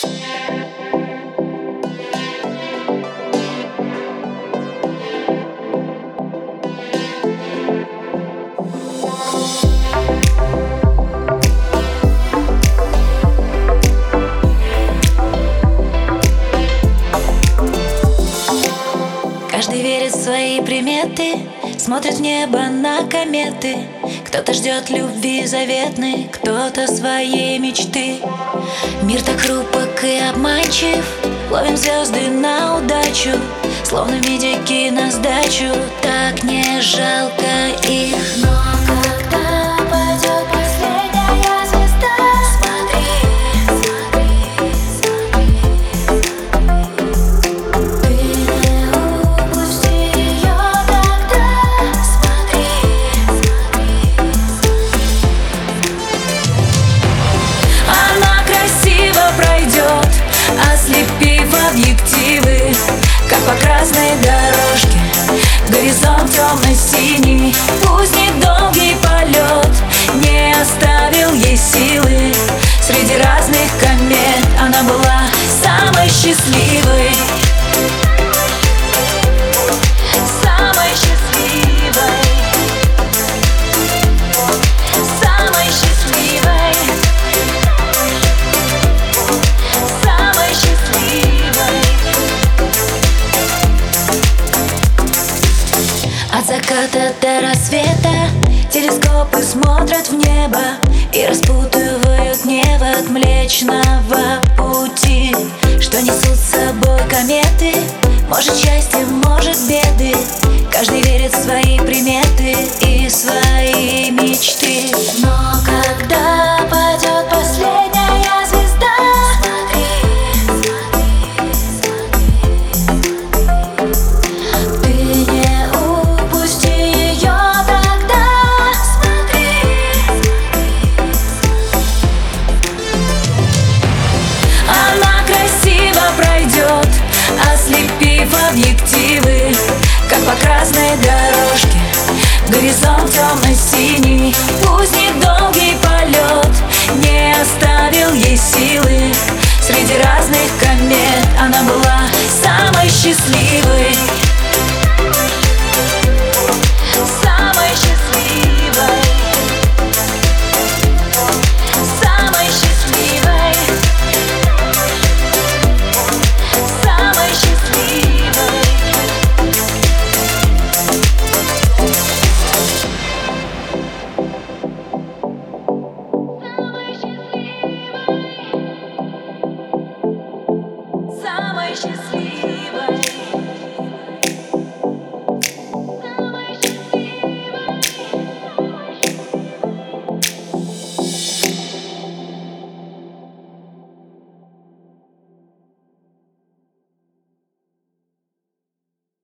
Каждый верит в свои приметы, смотрит в небо на кометы. Кто-то ждет любви заветной, кто-то своей мечты. Мир так хрупок и обманчив, ловим звезды на удачу, словно медики на сдачу, так не жалко их. Но когда пойдет последняя звезда, смотри, ты не упусти ее тогда. Она красиво пройдет, ослепив объективы, как по красной дорожке. Горизонт темно-синий, пусть недолгий полет не оставил ей силы. Среди разных комет она была самой счастливой. Самой счастливой. Самой счастливой. Самой счастливой. От заката до рассвета телескопы смотрят в небо и распутывают невод Млечного Пути, что несут с собой кометы. Может счастье, может беды, каждый верит в свои приметы и свои мечты. Но когда падет последняя звезда, ты не упусти ее тогда. Она красиво пройдет, ослепив объективы, как по красной дорожке. Горизонт темно-синий, пусть недолгий полет не оставил ей